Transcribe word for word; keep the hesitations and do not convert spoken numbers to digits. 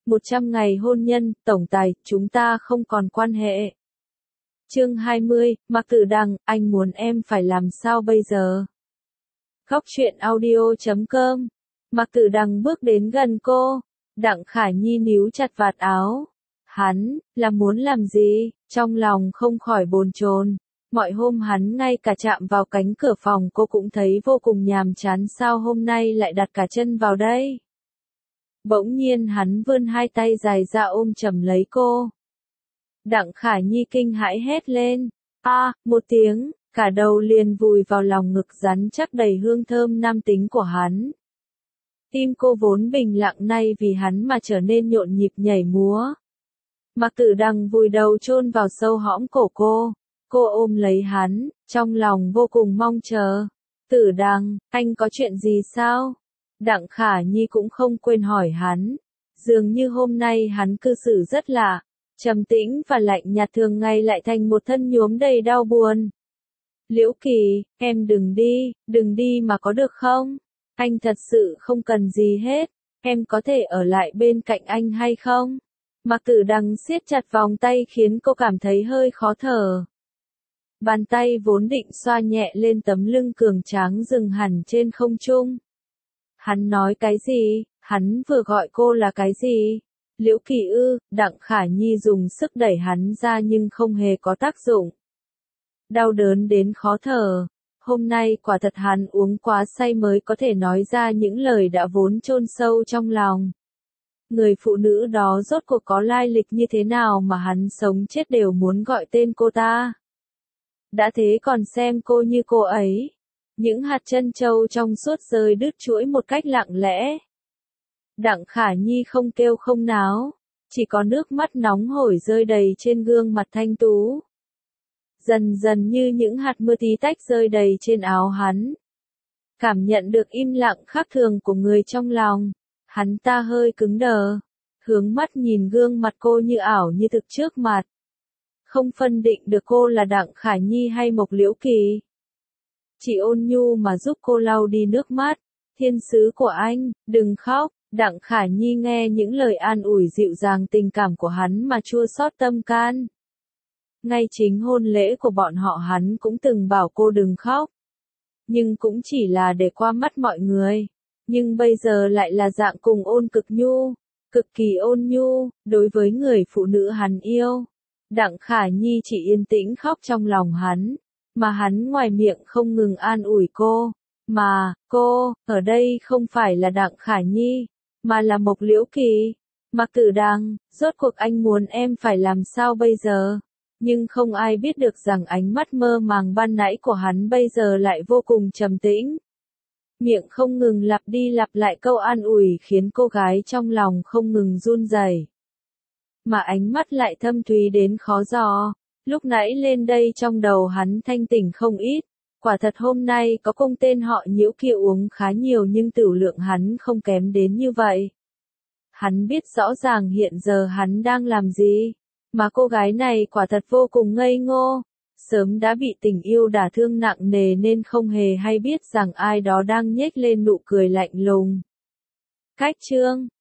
một trăm ngày hôn nhân, tổng tài, chúng ta không còn quan hệ. Chương hai mươi, Mạc Tử Đằng, anh muốn em phải làm sao bây giờ? Góc truyện audio chấm com. Mạc Tử Đằng bước đến gần cô. Đặng Khải Nhi níu chặt vạt áo. Hắn, là muốn làm gì? Trong lòng không khỏi bồn chồn. Mọi hôm hắn ngay cả chạm vào cánh cửa phòng cô cũng thấy vô cùng nhàm chán, sao hôm nay lại đặt cả chân vào đây? Bỗng nhiên hắn vươn hai tay dài ra ôm chầm lấy cô. Đặng Khải Nhi kinh hãi hét lên. A, à, một tiếng, cả đầu liền vùi vào lòng ngực rắn chắc đầy hương thơm nam tính của hắn. Tim cô vốn bình lặng nay vì hắn mà trở nên nhộn nhịp nhảy múa. Mạc Tử Đằng vùi đầu chôn vào sâu hõm cổ cô. Cô ôm lấy hắn, trong lòng vô cùng mong chờ. Tử Đằng, anh có chuyện gì sao? Đặng Khả Nhi cũng không quên hỏi hắn. Dường như hôm nay hắn cư xử rất lạ, trầm tĩnh và lạnh nhạt, thường ngày lại thành một thân nhuốm đầy đau buồn. Liễu Kỳ, em đừng đi, đừng đi mà có được không? Anh thật sự không cần gì hết, em có thể ở lại bên cạnh anh hay không? Mạc Tử Đằng siết chặt vòng tay khiến cô cảm thấy hơi khó thở. Bàn tay vốn định xoa nhẹ lên tấm lưng cường tráng dừng hẳn trên không trung. Hắn nói cái gì? Hắn vừa gọi cô là cái gì? Liễu Kỳ ư? Đặng Khả Nhi dùng sức đẩy hắn ra nhưng không hề có tác dụng. Đau đớn đến khó thở. Hôm nay quả thật hắn uống quá say mới có thể nói ra những lời đã vốn chôn sâu trong lòng. Người phụ nữ đó rốt cuộc có lai lịch như thế nào mà hắn sống chết đều muốn gọi tên cô ta? Đã thế còn xem cô như cô ấy. Những hạt trân châu trong suốt rơi đứt chuỗi một cách lặng lẽ. Đặng Khả Nhi không kêu không náo, chỉ có nước mắt nóng hổi rơi đầy trên gương mặt thanh tú. Dần dần như những hạt mưa tí tách rơi đầy trên áo hắn. Cảm nhận được im lặng khác thường của người trong lòng, hắn ta hơi cứng đờ, hướng mắt nhìn gương mặt cô như ảo như thực trước mặt. Không phân định được cô là Đặng Khả Nhi hay Mộc Liễu Kỳ. Chỉ ôn nhu mà giúp cô lau đi nước mắt. Thiên sứ của anh, đừng khóc. Đặng Khả Nhi nghe những lời an ủi dịu dàng tình cảm của hắn mà chua xót tâm can. Ngay chính hôn lễ của bọn họ hắn cũng từng bảo cô đừng khóc. Nhưng cũng chỉ là để qua mắt mọi người. Nhưng bây giờ lại là dạng cùng ôn cực nhu, cực kỳ ôn nhu, đối với người phụ nữ hắn yêu. Đặng Khả Nhi chỉ yên tĩnh khóc trong lòng hắn, mà hắn ngoài miệng không ngừng an ủi cô. Mà, cô, ở đây không phải là Đặng Khả Nhi, mà là Mộc Liễu Kỳ. Mạc Tử Đằng, rốt cuộc anh muốn em phải làm sao bây giờ? Nhưng không ai biết được rằng ánh mắt mơ màng ban nãy của hắn bây giờ lại vô cùng trầm tĩnh. Miệng không ngừng lặp đi lặp lại câu an ủi khiến cô gái trong lòng không ngừng run rẩy. Mà ánh mắt lại thâm thúy đến khó dò. Lúc nãy lên đây trong đầu hắn thanh tỉnh không ít. Quả thật hôm nay có công tên họ Nhiễu kia uống khá nhiều nhưng tửu lượng hắn không kém đến như vậy. Hắn biết rõ ràng hiện giờ hắn đang làm gì. Mà cô gái này quả thật vô cùng ngây ngô. Sớm đã bị tình yêu đả thương nặng nề nên không hề hay biết rằng ai đó đang nhếch lên nụ cười lạnh lùng. Cách chương